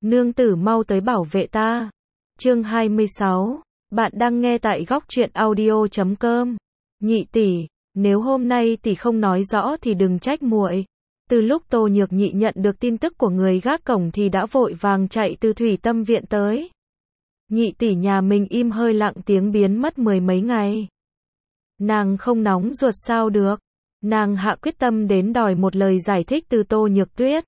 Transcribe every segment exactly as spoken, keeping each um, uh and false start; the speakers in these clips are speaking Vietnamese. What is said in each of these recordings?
Nương tử mau tới bảo vệ ta. Chương hai mươi sáu. Bạn đang nghe tại góc truyện audio chấm com. Nhị tỷ, nếu hôm nay tỷ không nói rõ thì đừng trách muội. Từ lúc Tô Nhược Nhị nhận được tin tức của người gác cổng thì đã vội vàng chạy từ Thủy Tâm viện tới. Nhị tỷ nhà mình im hơi lặng tiếng biến mất mười mấy ngày. Nàng không nóng ruột sao được. Nàng hạ quyết tâm đến đòi một lời giải thích từ Tô Nhược Tuyết.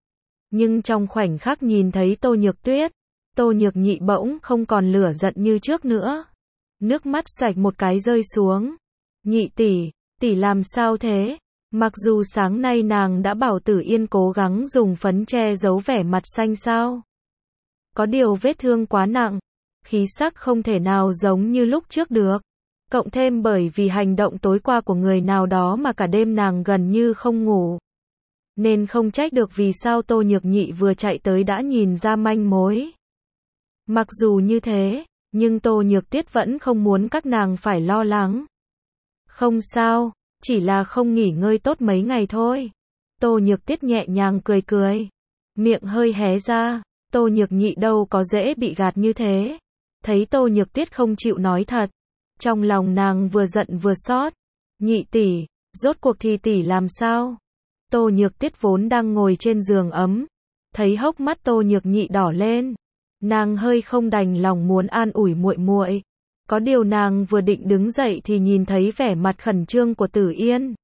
Nhưng trong khoảnh khắc nhìn thấy Tô Nhược Tuyết, Tô Nhược Nhị bỗng không còn lửa giận như trước nữa. Nước mắt xoạch một cái rơi xuống. Nhị tỷ, tỷ làm sao thế? Mặc dù sáng nay nàng đã bảo Tử Yên cố gắng dùng phấn che giấu vẻ mặt xanh xao. Có điều vết thương quá nặng, khí sắc không thể nào giống như lúc trước được. Cộng thêm bởi vì hành động tối qua của người nào đó mà cả đêm nàng gần như không ngủ. Nên không trách được vì sao Tô Nhược Nhị vừa chạy tới đã nhìn ra manh mối. Mặc dù như thế, nhưng Tô Nhược Tuyết vẫn không muốn các nàng phải lo lắng. Không sao, chỉ là không nghỉ ngơi tốt mấy ngày thôi. Tô Nhược Tuyết nhẹ nhàng cười cười, miệng hơi hé ra. Tô Nhược Nhị đâu có dễ bị gạt như thế. Thấy Tô Nhược Tuyết không chịu nói thật, trong lòng nàng vừa giận vừa xót. Nhị tỷ, rốt cuộc thì tỷ làm sao? Tô Nhược Tuyết vốn đang ngồi trên giường ấm, thấy hốc mắt Tô Nhược Nhị đỏ lên, nàng hơi không đành lòng muốn an ủi muội muội. Có điều nàng vừa định đứng dậy thì nhìn thấy vẻ mặt khẩn trương của Tử Yên.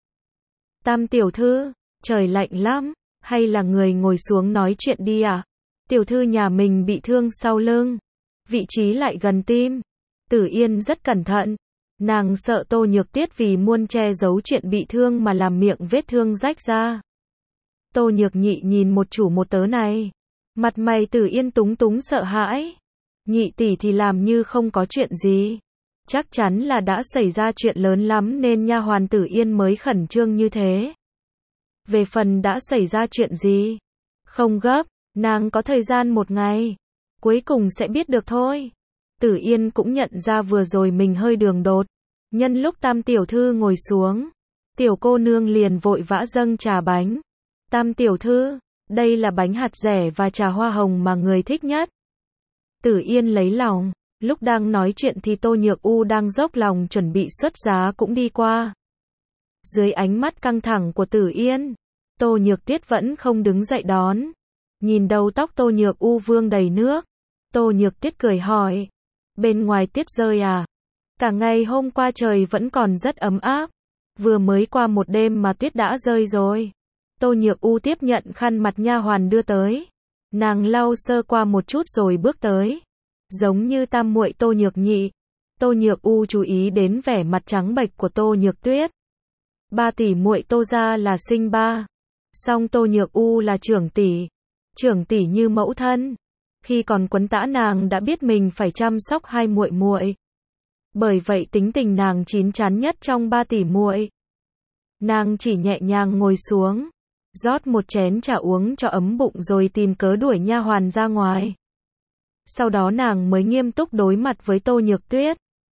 Tam tiểu thư, trời lạnh lắm, hay là người ngồi xuống nói chuyện đi à? Tiểu thư nhà mình bị thương sau lưng, vị trí lại gần tim. Tử Yên rất cẩn thận, nàng sợ Tô Nhược Tuyết vì muốn che giấu chuyện bị thương mà làm miệng vết thương rách ra. Tô Nhược Nhị nhìn một chủ một tớ này, mặt mày Tử Yên túng túng sợ hãi. Nhị tỷ thì làm như không có chuyện gì, chắc chắn là đã xảy ra chuyện lớn lắm nên nha hoàn Tử Yên mới khẩn trương như thế. Về phần đã xảy ra chuyện gì, không gấp, nàng có thời gian một ngày, cuối cùng sẽ biết được thôi. Tử Yên cũng nhận ra vừa rồi mình hơi đường đột. Nhân lúc Tam tiểu thư ngồi xuống, tiểu cô nương liền vội vã dâng trà bánh. Tam tiểu thư, đây là bánh hạt dẻ và trà hoa hồng mà người thích nhất. Tử Yên lấy lòng, lúc đang nói chuyện thì Tô Nhược U đang dốc lòng chuẩn bị xuất giá cũng đi qua. Dưới ánh mắt căng thẳng của Tử Yên, Tô Nhược Tuyết vẫn không đứng dậy đón. Nhìn đầu tóc Tô Nhược U vương đầy nước, Tô Nhược Tuyết cười hỏi, bên ngoài tuyết rơi à? Cả ngày hôm qua trời vẫn còn rất ấm áp, vừa mới qua một đêm mà tuyết đã rơi rồi. Tô Nhược U tiếp nhận khăn mặt nha hoàn đưa tới, nàng lau sơ qua một chút rồi bước tới. Giống như tam muội Tô Nhược Nhị, Tô Nhược U chú ý đến vẻ mặt trắng bệch của Tô Nhược Tuyết. Ba tỷ muội Tô gia là sinh ba, song Tô Nhược U là trưởng tỷ, trưởng tỷ như mẫu thân. Khi còn quấn tã nàng đã biết mình phải chăm sóc hai muội muội. Bởi vậy tính tình nàng chín chắn nhất trong ba tỷ muội. Nàng chỉ nhẹ nhàng ngồi xuống, rót một chén trà uống cho ấm bụng rồi tìm cớ đuổi nha hoàn ra ngoài. Sau đó nàng mới nghiêm túc đối mặt với Tô Nhược Tuyết.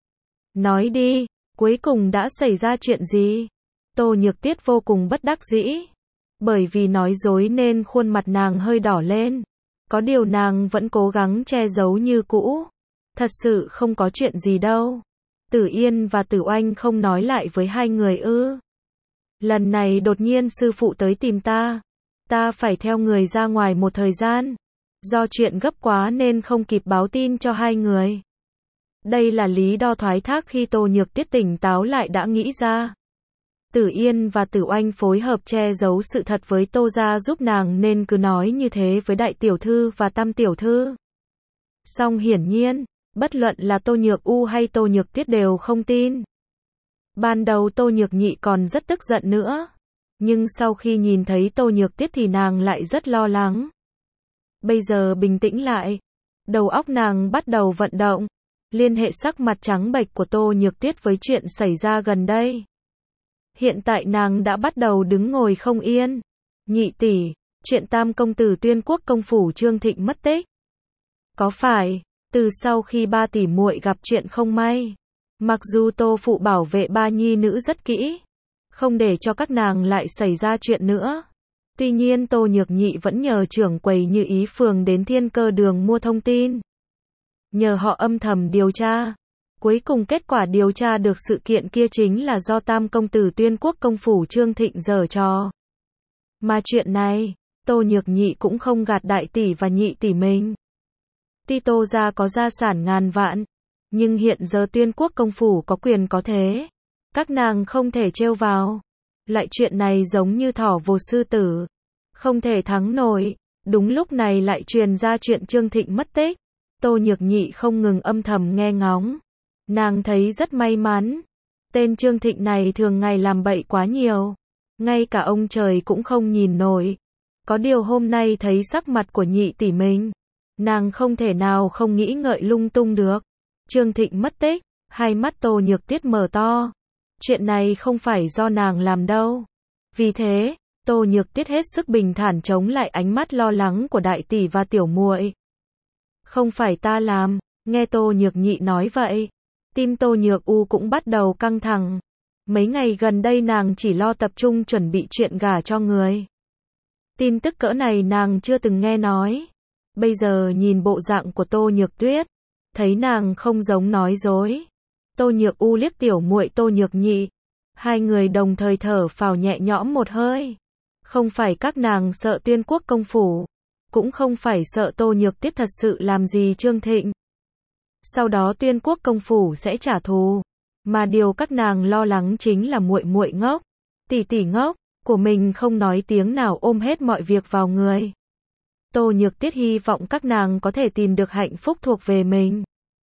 Nói đi, cuối cùng đã xảy ra chuyện gì? Tô Nhược Tuyết vô cùng bất đắc dĩ. Bởi vì nói dối nên khuôn mặt nàng hơi đỏ lên. Có điều nàng vẫn cố gắng che giấu như cũ. Thật sự không có chuyện gì đâu. Tử Yên và Tử Oanh không nói lại với hai người ư? Lần này đột nhiên sư phụ tới tìm ta. Ta phải theo người ra ngoài một thời gian. Do chuyện gấp quá nên không kịp báo tin cho hai người. Đây là lý do thoái thác khi Tô Nhược Tuyết tỉnh táo lại đã nghĩ ra. Tử Yên và Tử Oanh phối hợp che giấu sự thật với Tô gia giúp nàng nên cứ nói như thế với đại tiểu thư và tam tiểu thư. Song hiển nhiên, bất luận là Tô Nhược U hay Tô Nhược Tuyết đều không tin. Ban đầu Tô Nhược Nhị còn rất tức giận nữa. Nhưng sau khi nhìn thấy Tô Nhược Tuyết thì nàng lại rất lo lắng. Bây giờ bình tĩnh lại, đầu óc nàng bắt đầu vận động, liên hệ sắc mặt trắng bệch của Tô Nhược Tuyết với chuyện xảy ra gần đây. Hiện tại nàng đã bắt đầu đứng ngồi không yên. Nhị tỷ, chuyện Tam công tử Tuyên Quốc công phủ Trương Thịnh mất tích. Có phải, từ sau khi ba tỷ muội gặp chuyện không may, mặc dù Tô phụ bảo vệ ba nhi nữ rất kỹ, không để cho các nàng lại xảy ra chuyện nữa, Tuy nhiên Tô Nhược Nhị vẫn nhờ trưởng quầy Như Ý Phường đến Thiên Cơ Đường mua thông tin. Nhờ họ âm thầm điều tra. Cuối cùng kết quả điều tra được sự kiện kia chính là do Tam công tử Tuyên Quốc công phủ Trương Thịnh giở trò. Mà chuyện này, Tô Nhược Nhị cũng không gạt đại tỷ và nhị tỷ mình. Tuy Tô gia có gia sản ngàn vạn, nhưng hiện giờ Tuyên Quốc công phủ có quyền có thế. Các nàng không thể trêu vào. Lại chuyện này giống như thỏ vồ sư tử. Không thể thắng nổi. Đúng lúc này lại truyền ra chuyện Trương Thịnh mất tích. Tô Nhược Nhị không ngừng âm thầm nghe ngóng. Nàng thấy rất may mắn. Tên Trương Thịnh này thường ngày làm bậy quá nhiều. Ngay cả ông trời cũng không nhìn nổi. Có điều hôm nay thấy sắc mặt của nhị tỷ mình. Nàng không thể nào không nghĩ ngợi lung tung được. Trương Thịnh mất tích. Hai mắt Tô Nhược Tiết mở to. Chuyện này không phải do nàng làm đâu. Vì thế, Tô Nhược Tiết hết sức bình thản chống lại ánh mắt lo lắng của đại tỷ và tiểu muội. Không phải ta làm. Nghe Tô Nhược Nhị nói vậy, tim Tô Nhược U cũng bắt đầu căng thẳng. Mấy ngày gần đây nàng chỉ lo tập trung chuẩn bị chuyện gả cho người. Tin tức cỡ này nàng chưa từng nghe nói. Bây giờ nhìn bộ dạng của Tô Nhược Tuyết, thấy nàng không giống nói dối. Tô Nhược U liếc tiểu muội Tô Nhược Nhị. Hai người đồng thời thở phào nhẹ nhõm một hơi. Không phải các nàng sợ Tuyên Quốc công phủ, cũng không phải sợ Tô Nhược Tiết thật sự làm gì Trương Thịnh. Sau đó Tuyên Quốc công phủ sẽ trả thù, mà điều các nàng lo lắng chính là muội muội ngốc, tỷ tỷ ngốc của mình không nói tiếng nào ôm hết mọi việc vào người. Tô Nhược Tiết hy vọng các nàng có thể tìm được hạnh phúc thuộc về mình.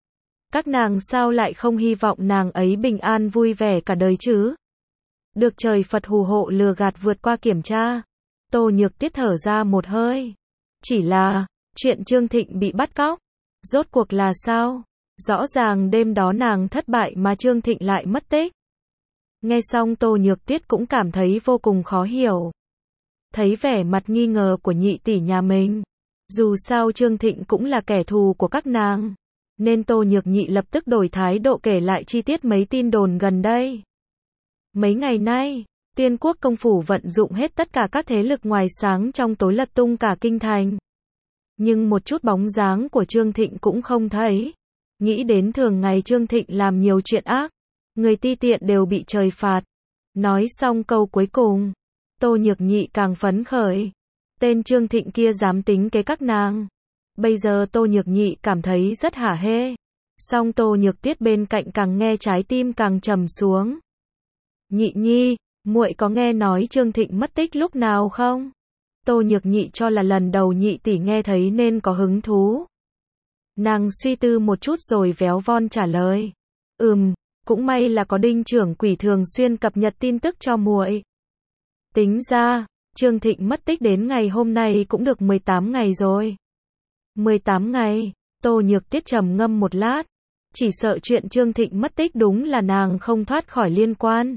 Các nàng sao lại không hy vọng nàng ấy bình an vui vẻ cả đời chứ? Được trời Phật hù hộ lừa gạt vượt qua kiểm tra. Tô Nhược Tiết thở ra một hơi. Chỉ là, chuyện Trương Thịnh bị bắt cóc, rốt cuộc là sao? Rõ ràng đêm đó nàng thất bại mà Trương Thịnh lại mất tích. Nghe xong Tô Nhược Tiết cũng cảm thấy vô cùng khó hiểu. Thấy vẻ mặt nghi ngờ của nhị tỷ nhà mình. Dù sao Trương Thịnh cũng là kẻ thù của các nàng. Nên Tô Nhược Nhị lập tức đổi thái độ kể lại chi tiết mấy tin đồn gần đây. Mấy ngày nay, Tuyên Quốc công phủ vận dụng hết tất cả các thế lực ngoài sáng trong tối lật tung cả kinh thành. Nhưng một chút bóng dáng của Trương Thịnh cũng không thấy. Nghĩ đến thường ngày Trương Thịnh làm nhiều chuyện ác, người ti tiện đều bị trời phạt. Nói xong câu cuối cùng, Tô Nhược Nhị càng phấn khởi. Tên Trương Thịnh kia dám tính kế các nàng. Bây giờ Tô Nhược Nhị cảm thấy rất hả hê. Song Tô Nhược Tiết bên cạnh càng nghe trái tim càng trầm xuống. Nhị nhi, muội có nghe nói Trương Thịnh mất tích lúc nào không? Tô Nhược Nhị cho là lần đầu nhị tỷ nghe thấy nên có hứng thú. Nàng suy tư một chút rồi véo von trả lời. Ừm, cũng may là có Đinh trưởng quỷ thường xuyên cập nhật tin tức cho muội. Tính ra, Trương Thịnh mất tích đến ngày hôm nay cũng được mười tám ngày rồi. mười tám ngày, Tô Nhược Tiết trầm ngâm một lát. Chỉ sợ chuyện Trương Thịnh mất tích đúng là nàng không thoát khỏi liên quan.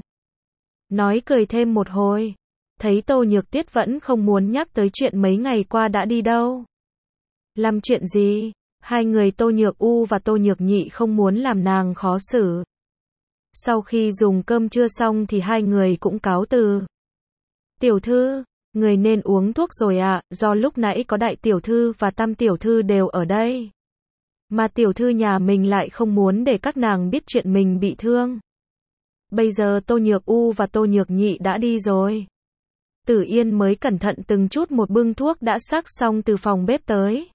Nói cười thêm một hồi. Thấy Tô Nhược Tiết vẫn không muốn nhắc tới chuyện mấy ngày qua đã đi đâu. Làm chuyện gì? Hai người Tô Nhược U và Tô Nhược Nhị không muốn làm nàng khó xử. Sau khi dùng cơm trưa xong thì hai người cũng cáo từ. Tiểu thư, người nên uống thuốc rồi ạ, à, do lúc nãy có đại tiểu thư và tam tiểu thư đều ở đây. Mà tiểu thư nhà mình lại không muốn để các nàng biết chuyện mình bị thương. Bây giờ Tô Nhược U và Tô Nhược Nhị đã đi rồi. Tử Yên mới cẩn thận từng chút một bưng thuốc đã sắc xong từ phòng bếp tới.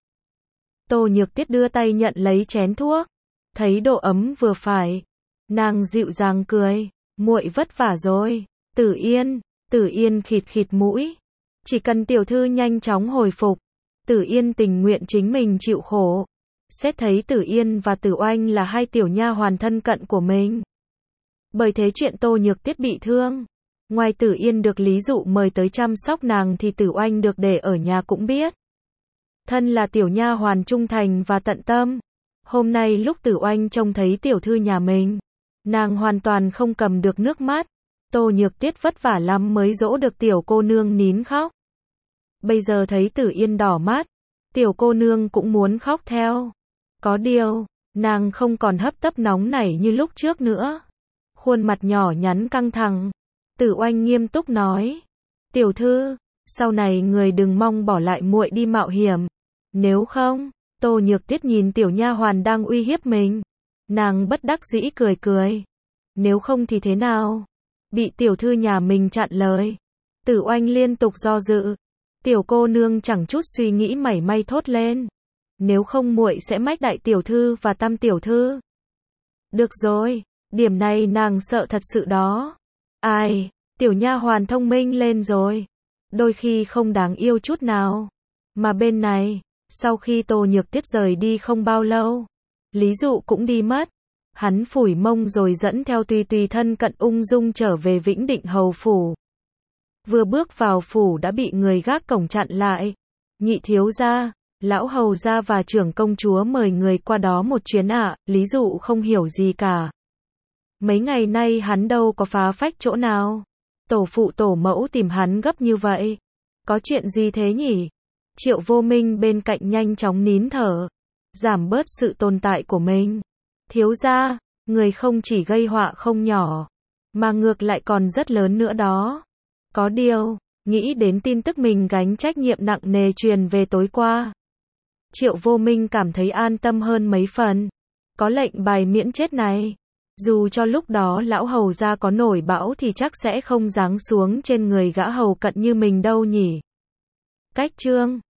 Tô Nhược Tiết đưa tay nhận lấy chén thuốc. Thấy độ ấm vừa phải. Nàng dịu dàng cười. Muội vất vả rồi. Tử Yên, Tử Yên khịt khịt mũi. Chỉ cần tiểu thư nhanh chóng hồi phục. Tử Yên tình nguyện chính mình chịu khổ. Xét thấy Tử Yên và Tử Oanh là hai tiểu nha hoàn thân cận của mình. Bởi thế chuyện Tô Nhược Tiết bị thương, ngoài Tử Yên được Lý Dụ mời tới chăm sóc nàng thì Tử Oanh được để ở nhà cũng biết. Thân là tiểu nha hoàn trung thành và tận tâm. Hôm nay lúc Tử Oanh trông thấy tiểu thư nhà mình, nàng hoàn toàn không cầm được nước mắt. Tô Nhược Tiết vất vả lắm mới dỗ được tiểu cô nương nín khóc. Bây giờ thấy Tử Yên đỏ mắt, tiểu cô nương cũng muốn khóc theo. Có điều, nàng không còn hấp tấp nóng nảy như lúc trước nữa. Khuôn mặt nhỏ nhắn căng thẳng. Tử Oanh nghiêm túc nói. Tiểu thư, sau này người đừng mong bỏ lại muội đi mạo hiểm. Nếu không, Tô Nhược Tiết nhìn tiểu nha hoàn đang uy hiếp mình. Nàng bất đắc dĩ cười cười. Nếu không thì thế nào? Bị tiểu thư nhà mình chặn lời. Tử Oanh liên tục do dự. Tiểu cô nương chẳng chút suy nghĩ mảy may thốt lên. Nếu không muội sẽ mách đại tiểu thư và tam tiểu thư. Được rồi, điểm này nàng sợ thật sự đó. Ai, tiểu nha hoàn thông minh lên rồi. Đôi khi không đáng yêu chút nào. Mà bên này, sau khi Tô Nhược Tiết rời đi không bao lâu, Lý Dụ cũng đi mất. Hắn phủi mông rồi dẫn theo Tùy Tùy thân cận ung dung trở về Vĩnh Định hầu phủ. Vừa bước vào phủ đã bị người gác cổng chặn lại. Nhị thiếu gia, lão hầu gia và trưởng công chúa mời người qua đó một chuyến ạ. À. Lý Dụ không hiểu gì cả. Mấy ngày nay hắn đâu có phá phách chỗ nào. Tổ phụ tổ mẫu tìm hắn gấp như vậy. Có chuyện gì thế nhỉ? Triệu Vô Minh bên cạnh nhanh chóng nín thở, giảm bớt sự tồn tại của mình. Thiếu gia, người không chỉ gây họa không nhỏ, mà ngược lại còn rất lớn nữa đó. Có điều, nghĩ đến tin tức mình gánh trách nhiệm nặng nề truyền về tối qua, Triệu Vô Minh cảm thấy an tâm hơn mấy phần. Có lệnh bài miễn chết này, dù cho lúc đó lão hầu gia có nổi bão thì chắc sẽ không giáng xuống trên người gã hầu cận như mình đâu nhỉ. Cách chương